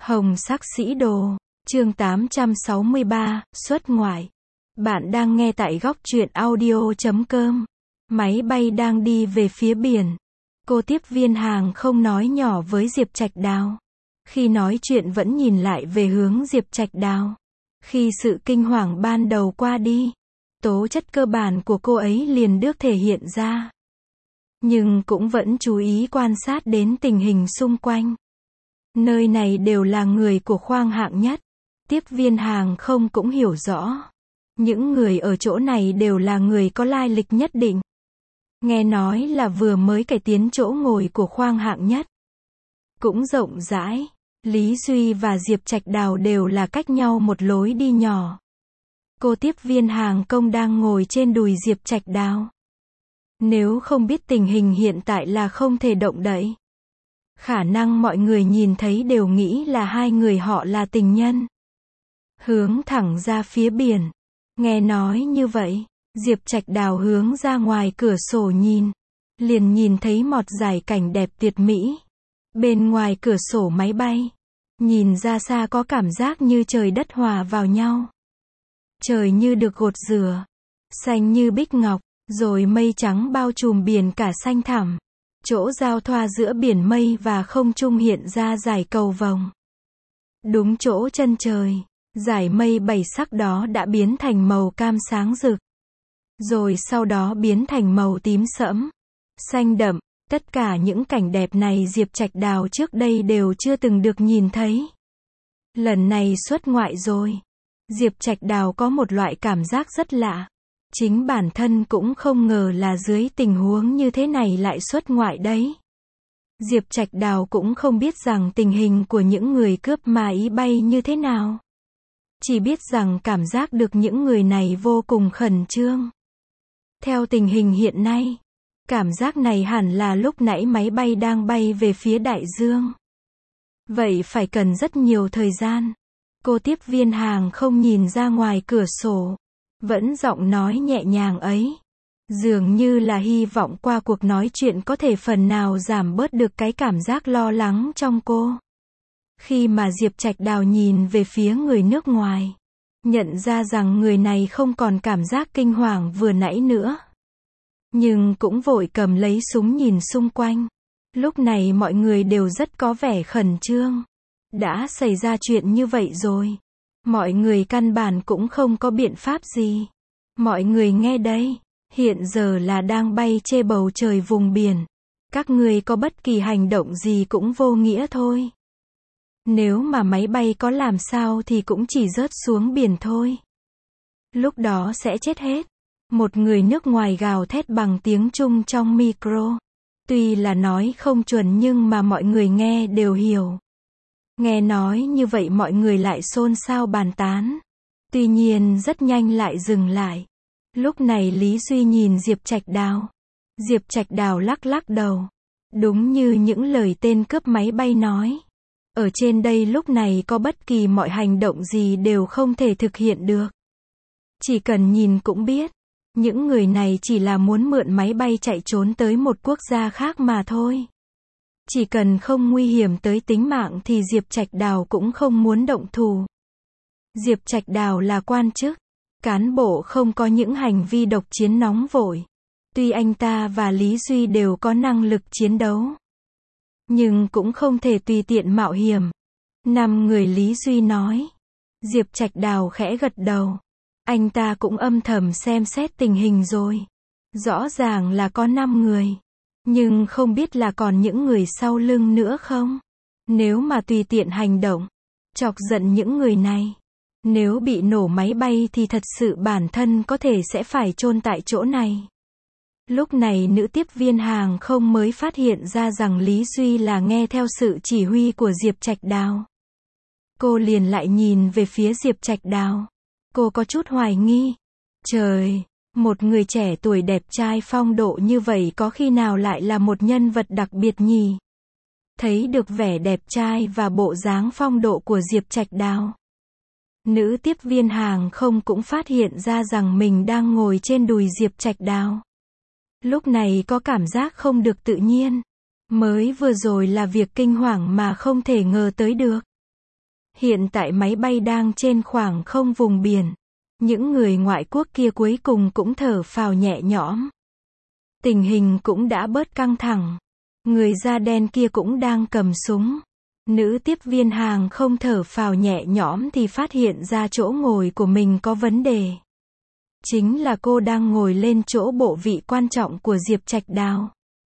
Hồng sắc sĩ đồ, chương 863, xuất ngoại. Bạn đang nghe tại góc truyện audio.com. Máy bay đang đi về phía biển. Cô tiếp viên hàng không nói nhỏ với Diệp Trạch Đào. Khi nói chuyện vẫn nhìn lại về hướng Diệp Trạch Đào. Khi sự kinh hoàng ban đầu qua đi, tố chất cơ bản của cô ấy liền được thể hiện ra. Nhưng cũng vẫn chú ý quan sát đến tình hình xung quanh. Nơi này đều là người của khoang hạng nhất. Tiếp viên hàng không cũng hiểu rõ. Những người ở chỗ này đều là người có lai lịch nhất định. Nghe nói là vừa mới cải tiến chỗ ngồi của khoang hạng nhất. Cũng rộng rãi. Lý Duy và Diệp Trạch Đào đều là cách nhau một lối đi nhỏ. Cô tiếp viên hàng không đang ngồi trên đùi Diệp Trạch Đào. Nếu không biết tình hình hiện tại là không thể động đậy. Khả năng mọi người nhìn thấy đều nghĩ là hai người họ là tình nhân. Hướng thẳng ra phía biển. Nghe nói như vậy, Diệp Trạch Đào hướng ra ngoài cửa sổ nhìn. Liền nhìn thấy một dải cảnh đẹp tuyệt mỹ. Bên ngoài cửa sổ máy bay. Nhìn ra xa có cảm giác như trời đất hòa vào nhau. Trời như được gột rửa. Xanh như bích ngọc. Rồi mây trắng bao trùm biển cả xanh thẳm. Chỗ giao thoa giữa biển mây và không trung hiện ra dải cầu vồng. Đúng chỗ chân trời, dải mây bảy sắc đó đã biến thành màu cam sáng rực. Rồi sau đó biến thành màu tím sẫm, xanh đậm. Tất cả những cảnh đẹp này Diệp Trạch Đào trước đây đều chưa từng được nhìn thấy. Lần này xuất ngoại rồi. Diệp Trạch Đào có một loại cảm giác rất lạ. Chính bản thân cũng không ngờ là dưới tình huống như thế này lại xuất ngoại đấy. Diệp Trạch Đào cũng không biết rằng tình hình của những người cướp ma ý bay như thế nào. Chỉ biết rằng cảm giác được những người này vô cùng khẩn trương. Theo tình hình hiện nay, cảm giác này hẳn là lúc nãy máy bay đang bay về phía đại dương. Vậy phải cần rất nhiều thời gian. Cô tiếp viên hàng không nhìn ra ngoài cửa sổ. Vẫn giọng nói nhẹ nhàng ấy. Dường như là hy vọng qua cuộc nói chuyện có thể phần nào giảm bớt được cái cảm giác lo lắng trong cô. Khi mà Diệp Trạch Đào nhìn về phía người nước ngoài, nhận ra rằng người này không còn cảm giác kinh hoàng vừa nãy nữa. Nhưng cũng vội cầm lấy súng nhìn xung quanh. Lúc này mọi người đều rất có vẻ khẩn trương. Đã xảy ra chuyện như vậy rồi. Mọi người căn bản cũng không có biện pháp gì. Mọi người nghe đây, hiện giờ là đang bay trên bầu trời vùng biển. Các người có bất kỳ hành động gì cũng vô nghĩa thôi. Nếu mà máy bay có làm sao thì cũng chỉ rớt xuống biển thôi. Lúc đó sẽ chết hết. Một người nước ngoài gào thét bằng tiếng Trung trong micro. Tuy là nói không chuẩn nhưng mà mọi người nghe đều hiểu. Nghe nói như vậy mọi người lại xôn xao bàn tán. Tuy nhiên rất nhanh lại dừng lại. Lúc này Lý Duy nhìn Diệp Trạch Đào. Diệp Trạch Đào lắc lắc đầu. Đúng như những lời tên cướp máy bay nói. Ở trên đây lúc này có bất kỳ mọi hành động gì đều không thể thực hiện được. Chỉ cần nhìn cũng biết. Những người này chỉ là muốn mượn máy bay chạy trốn tới một quốc gia khác mà thôi. Chỉ cần không nguy hiểm tới tính mạng thì Diệp Trạch Đào cũng không muốn động thủ. Diệp Trạch Đào là quan chức, cán bộ không có những hành vi độc chiến nóng vội. Tuy anh ta và Lý Duy đều có năng lực chiến đấu, nhưng cũng không thể tùy tiện mạo hiểm. 5 người Lý Duy nói. Diệp Trạch Đào khẽ gật đầu. Anh ta cũng âm thầm xem xét tình hình rồi. Rõ ràng là có 5 người. Nhưng không biết là còn những người sau lưng nữa không? Nếu mà tùy tiện hành động, chọc giận những người này. Nếu bị nổ máy bay thì thật sự bản thân có thể sẽ phải chôn tại chỗ này. Lúc này nữ tiếp viên hàng không mới phát hiện ra rằng Lý Duy là nghe theo sự chỉ huy của Diệp Trạch Đào. Cô liền lại nhìn về phía Diệp Trạch Đào. Cô có chút hoài nghi. Trời! Một người trẻ tuổi đẹp trai phong độ như vậy có khi nào lại là một nhân vật đặc biệt nhỉ? Thấy được vẻ đẹp trai và bộ dáng phong độ của Diệp Trạch Đào. Nữ tiếp viên hàng không cũng phát hiện ra rằng mình đang ngồi trên đùi Diệp Trạch Đào. Lúc này có cảm giác không được tự nhiên. Mới vừa rồi là việc kinh hoàng mà không thể ngờ tới được. Hiện tại máy bay đang trên khoảng không vùng biển. Những người ngoại quốc kia cuối cùng cũng thở phào nhẹ nhõm. Tình hình cũng đã bớt căng thẳng. Người da đen kia cũng đang cầm súng. Nữ tiếp viên hàng không thở phào nhẹ nhõm thì phát hiện ra chỗ ngồi của mình có vấn đề. Chính là cô đang ngồi lên chỗ bộ vị quan trọng của Diệp Trạch Đào.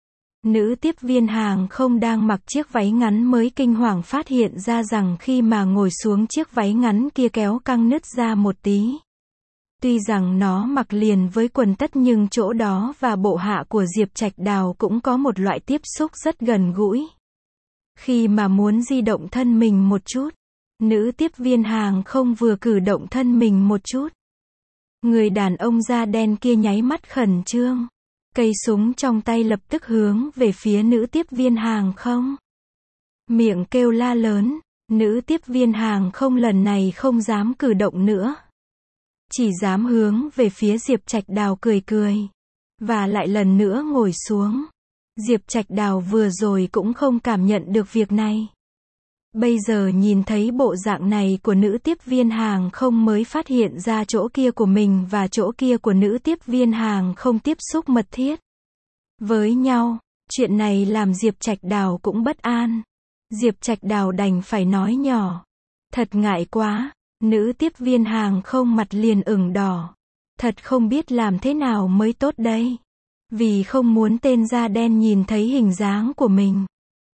Nữ tiếp viên hàng không đang mặc chiếc váy ngắn mới kinh hoàng phát hiện ra rằng khi mà ngồi xuống chiếc váy ngắn kia kéo căng nứt ra một tí. Tuy rằng nó mặc liền với quần tất nhưng chỗ đó và bộ hạ của Diệp Trạch Đào cũng có một loại tiếp xúc rất gần gũi. Khi mà muốn di động thân mình một chút, nữ tiếp viên hàng không vừa cử động thân mình một chút. Người đàn ông da đen kia nháy mắt khẩn trương. Cây súng trong tay lập tức hướng về phía nữ tiếp viên hàng không. Miệng kêu la lớn, nữ tiếp viên hàng không lần này không dám cử động nữa. Chỉ dám hướng về phía Diệp Trạch Đào cười cười. Và lại lần nữa ngồi xuống. Diệp Trạch Đào vừa rồi cũng không cảm nhận được việc này. Bây giờ nhìn thấy bộ dạng này của nữ tiếp viên hàng không mới phát hiện ra chỗ kia của mình và chỗ kia của nữ tiếp viên hàng không tiếp xúc mật thiết với nhau. Chuyện này làm Diệp Trạch Đào cũng bất an. Diệp Trạch Đào đành phải nói nhỏ. Thật ngại quá. Nữ tiếp viên hàng không mặt liền ửng đỏ. Thật không biết làm thế nào mới tốt đây. Vì không muốn tên da đen nhìn thấy hình dáng của mình.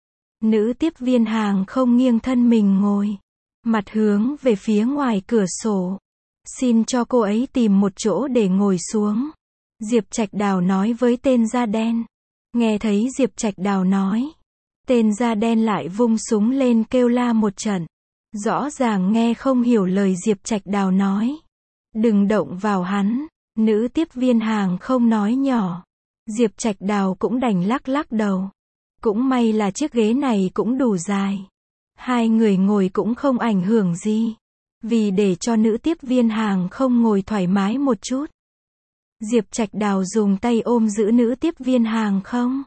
Nữ tiếp viên hàng không nghiêng thân mình ngồi. Mặt hướng về phía ngoài cửa sổ. Xin cho cô ấy tìm một chỗ để ngồi xuống. Diệp Trạch Đào nói với tên da đen. Nghe thấy Diệp Trạch Đào nói. Tên da đen lại vung súng lên kêu la một trận. Rõ ràng nghe không hiểu lời Diệp Trạch Đào nói. Đừng động vào hắn. Nữ tiếp viên hàng không nói nhỏ. Diệp Trạch Đào cũng đành lắc lắc đầu. Cũng may là chiếc ghế này cũng đủ dài. Hai người ngồi cũng không ảnh hưởng gì. Vì để cho nữ tiếp viên hàng không ngồi thoải mái một chút. Diệp Trạch Đào dùng tay ôm giữ nữ tiếp viên hàng không.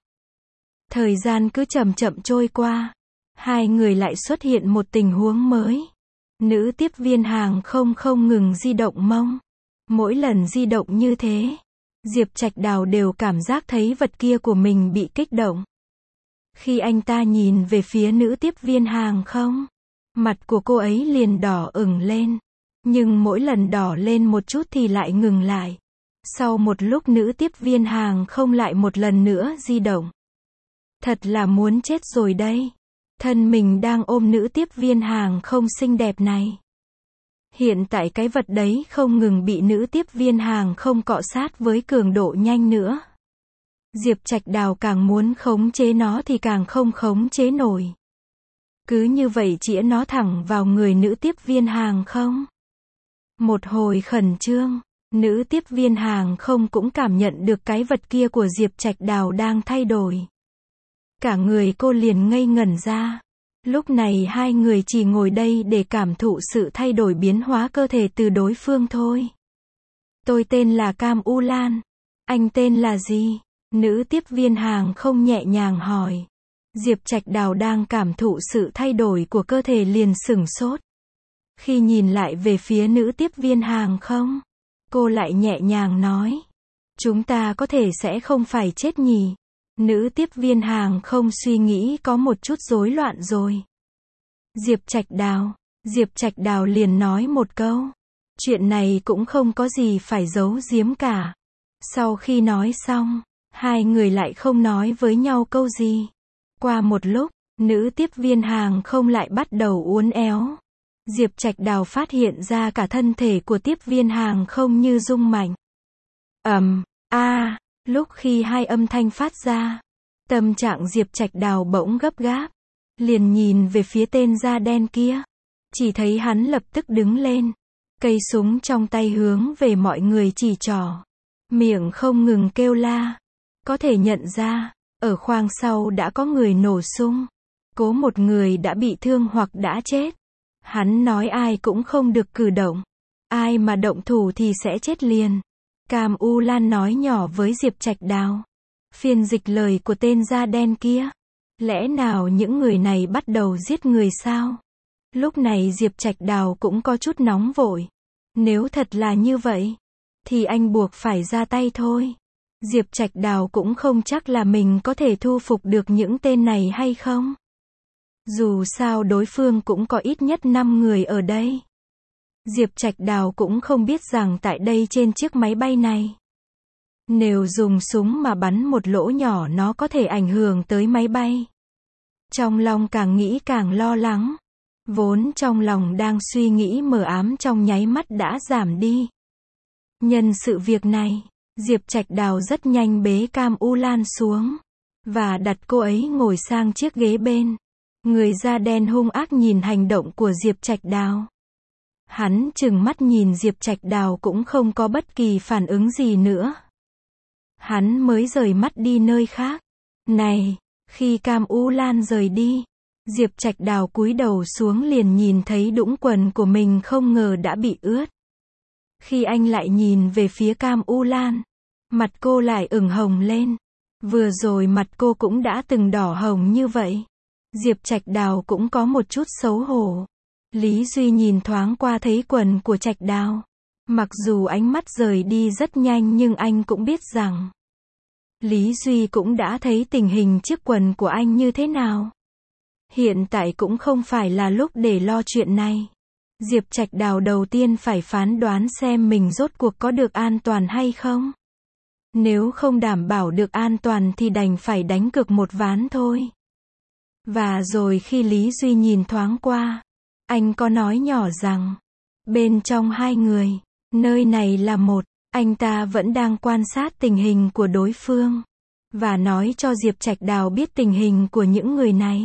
Thời gian cứ chậm chậm trôi qua. Hai người lại xuất hiện một tình huống mới. Nữ tiếp viên hàng không không ngừng di động mông. Mỗi lần di động như thế, Diệp Trạch Đào đều cảm giác thấy vật kia của mình bị kích động. Khi anh ta nhìn về phía nữ tiếp viên hàng không, mặt của cô ấy liền đỏ ửng lên. Nhưng mỗi lần đỏ lên một chút thì lại ngừng lại. Sau một lúc nữ tiếp viên hàng không lại một lần nữa di động. Thật là muốn chết rồi đây. Thân mình đang ôm nữ tiếp viên hàng không xinh đẹp này. Hiện tại cái vật đấy không ngừng bị nữ tiếp viên hàng không cọ sát với cường độ nhanh nữa. Diệp Trạch Đào càng muốn khống chế nó thì càng không khống chế nổi. Cứ như vậy chĩa nó thẳng vào người nữ tiếp viên hàng không. Một hồi khẩn trương, nữ tiếp viên hàng không cũng cảm nhận được cái vật kia của Diệp Trạch Đào đang thay đổi. Cả người cô liền ngây ngẩn ra. Lúc này hai người chỉ ngồi đây để cảm thụ sự thay đổi biến hóa cơ thể từ đối phương thôi. Tôi tên là Cam U Lan. Anh tên là gì? Nữ tiếp viên hàng không nhẹ nhàng hỏi. Diệp Trạch Đào đang cảm thụ sự thay đổi của cơ thể liền sửng sốt. Khi nhìn lại về phía nữ tiếp viên hàng không, cô lại nhẹ nhàng nói. Chúng ta có thể sẽ không phải chết nhỉ? Nữ tiếp viên hàng không suy nghĩ có một chút rối loạn rồi. Diệp Trạch Đào liền nói một câu. Chuyện này cũng không có gì phải giấu giếm cả. Sau khi nói xong, hai người lại không nói với nhau câu gì. Qua một lúc, nữ tiếp viên hàng không lại bắt đầu uốn éo. Diệp Trạch Đào phát hiện ra cả thân thể của tiếp viên hàng không như rung mạnh. Lúc khi hai âm thanh phát ra, tâm trạng Diệp Trạch Đào bỗng gấp gáp. Liền nhìn về phía tên da đen kia. Chỉ thấy hắn lập tức đứng lên. Cây súng trong tay hướng về mọi người chỉ trỏ. Miệng không ngừng kêu la. Có thể nhận ra, ở khoang sau đã có người nổ súng. Có một người đã bị thương hoặc đã chết. Hắn nói ai cũng không được cử động. Ai mà động thủ thì sẽ chết liền. Cam U Lan nói nhỏ với Diệp Trạch Đào. Phiên dịch lời của tên da đen kia. Lẽ nào những người này bắt đầu giết người sao? Lúc này Diệp Trạch Đào cũng có chút nóng vội. Nếu thật là như vậy, thì anh buộc phải ra tay thôi. Diệp Trạch Đào cũng không chắc là mình có thể thu phục được những tên này hay không. Dù sao đối phương cũng có ít nhất 5 người ở đây. Diệp Trạch Đào cũng không biết rằng tại đây trên chiếc máy bay này, nếu dùng súng mà bắn một lỗ nhỏ nó có thể ảnh hưởng tới máy bay. Trong lòng càng nghĩ càng lo lắng. Vốn trong lòng đang suy nghĩ mờ ám trong nháy mắt đã giảm đi. Nhân sự việc này, Diệp Trạch Đào rất nhanh bế Cam U Lan xuống và đặt cô ấy ngồi sang chiếc ghế bên. Người da đen hung ác nhìn hành động của Diệp Trạch Đào. Hắn trừng mắt nhìn Diệp Trạch Đào cũng không có bất kỳ phản ứng gì nữa. Hắn mới rời mắt đi nơi khác. Này, khi Cam U Lan rời đi, Diệp Trạch Đào cúi đầu xuống liền nhìn thấy đũng quần của mình không ngờ đã bị ướt. Khi anh lại nhìn về phía Cam U Lan, mặt cô lại ửng hồng lên. Vừa rồi mặt cô cũng đã từng đỏ hồng như vậy. Diệp Trạch Đào cũng có một chút xấu hổ. Lý Duy nhìn thoáng qua thấy quần của Trạch Đào. Mặc dù ánh mắt rời đi rất nhanh nhưng anh cũng biết rằng Lý Duy cũng đã thấy tình hình chiếc quần của anh như thế nào. Hiện tại cũng không phải là lúc để lo chuyện này. Diệp Trạch Đào đầu tiên phải phán đoán xem mình rốt cuộc có được an toàn hay không. Nếu không đảm bảo được an toàn thì đành phải đánh cược một ván thôi. Và rồi khi Lý Duy nhìn thoáng qua, anh có nói nhỏ rằng, bên trong hai người, nơi này là một, anh ta vẫn đang quan sát tình hình của đối phương. Và nói cho Diệp Trạch Đào biết tình hình của những người này.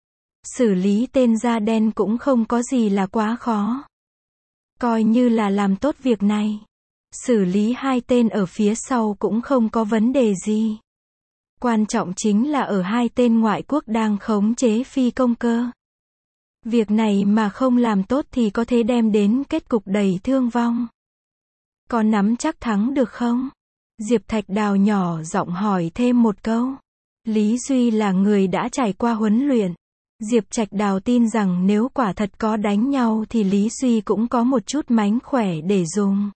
Xử lý tên da đen cũng không có gì là quá khó. Coi như là làm tốt việc này. Xử lý hai tên ở phía sau cũng không có vấn đề gì. Quan trọng chính là ở hai tên ngoại quốc đang khống chế phi công cơ. Việc này mà không làm tốt thì có thể đem đến kết cục đầy thương vong. Có nắm chắc thắng được không? Diệp Trạch Đào nhỏ giọng hỏi thêm một câu. Lý Duy là người đã trải qua huấn luyện. Diệp Trạch Đào tin rằng nếu quả thật có đánh nhau thì Lý Duy cũng có một chút mánh khỏe để dùng.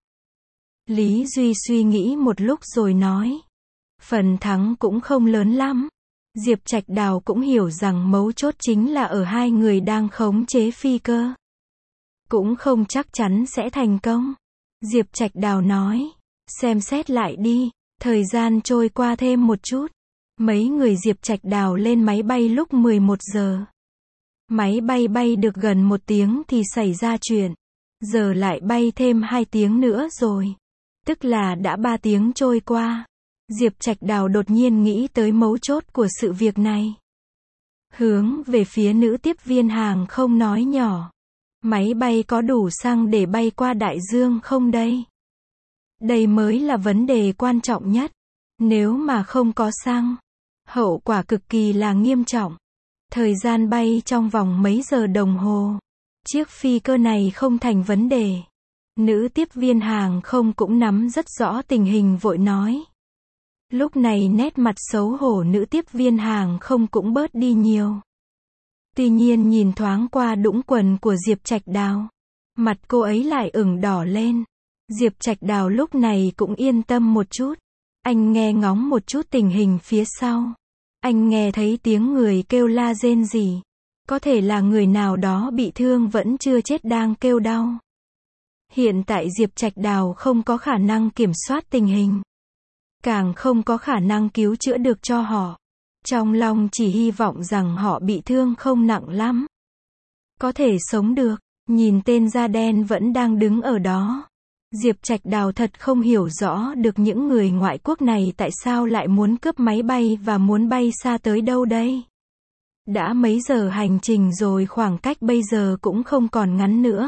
Lý Duy suy nghĩ một lúc rồi nói. Phần thắng cũng không lớn lắm. Diệp Trạch Đào cũng hiểu rằng mấu chốt chính là ở hai người đang khống chế phi cơ. Cũng không chắc chắn sẽ thành công. Diệp Trạch Đào nói. Xem xét lại đi. Thời gian trôi qua thêm một chút. Mấy người Diệp Trạch Đào lên máy bay lúc 11 giờ. Máy bay bay được gần 1 tiếng thì xảy ra chuyện. Giờ lại bay thêm 2 tiếng nữa rồi. Tức là đã 3 tiếng trôi qua. Diệp Trạch Đào đột nhiên nghĩ tới mấu chốt của sự việc này. Hướng về phía nữ tiếp viên hàng không nói nhỏ. Máy bay có đủ xăng để bay qua đại dương không đây? Đây mới là vấn đề quan trọng nhất. Nếu mà không có xăng, hậu quả cực kỳ là nghiêm trọng. Thời gian bay trong vòng mấy giờ đồng hồ. Chiếc phi cơ này không thành vấn đề. Nữ tiếp viên hàng không cũng nắm rất rõ tình hình vội nói. Lúc này nét mặt xấu hổ nữ tiếp viên hàng không cũng bớt đi nhiều. Tuy nhiên nhìn thoáng qua đũng quần của Diệp Trạch Đào. Mặt cô ấy lại ửng đỏ lên. Diệp Trạch Đào lúc này cũng yên tâm một chút. Anh nghe ngóng một chút tình hình phía sau. Anh nghe thấy tiếng người kêu la rên rỉ. Có thể là người nào đó bị thương vẫn chưa chết đang kêu đau. Hiện tại Diệp Trạch Đào không có khả năng kiểm soát tình hình. Càng không có khả năng cứu chữa được cho họ. Trong lòng chỉ hy vọng rằng họ bị thương không nặng lắm. Có thể sống được. Nhìn tên da đen vẫn đang đứng ở đó. Diệp Trạch Đào thật không hiểu rõ được những người ngoại quốc này tại sao lại muốn cướp máy bay và muốn bay xa tới đâu đây. Đã mấy giờ hành trình rồi, khoảng cách bây giờ cũng không còn ngắn nữa.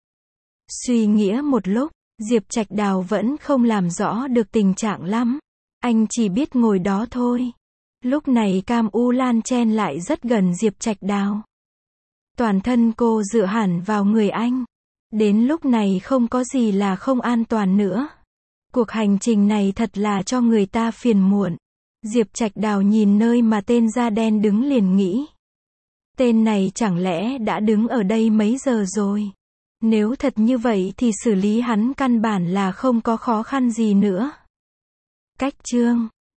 Suy nghĩ một lúc, Diệp Trạch Đào vẫn không làm rõ được tình trạng lắm. Anh chỉ biết ngồi đó thôi. Lúc này Cam U Lan chen lại rất gần Diệp Trạch Đào. Toàn thân cô dựa hẳn vào người anh. Đến lúc này không có gì là không an toàn nữa. Cuộc hành trình này thật là cho người ta phiền muộn. Diệp Trạch Đào nhìn nơi mà tên da đen đứng liền nghĩ. Tên này chẳng lẽ đã đứng ở đây mấy giờ rồi? Nếu thật như vậy thì xử lý hắn căn bản là không có khó khăn gì nữa. Cách chương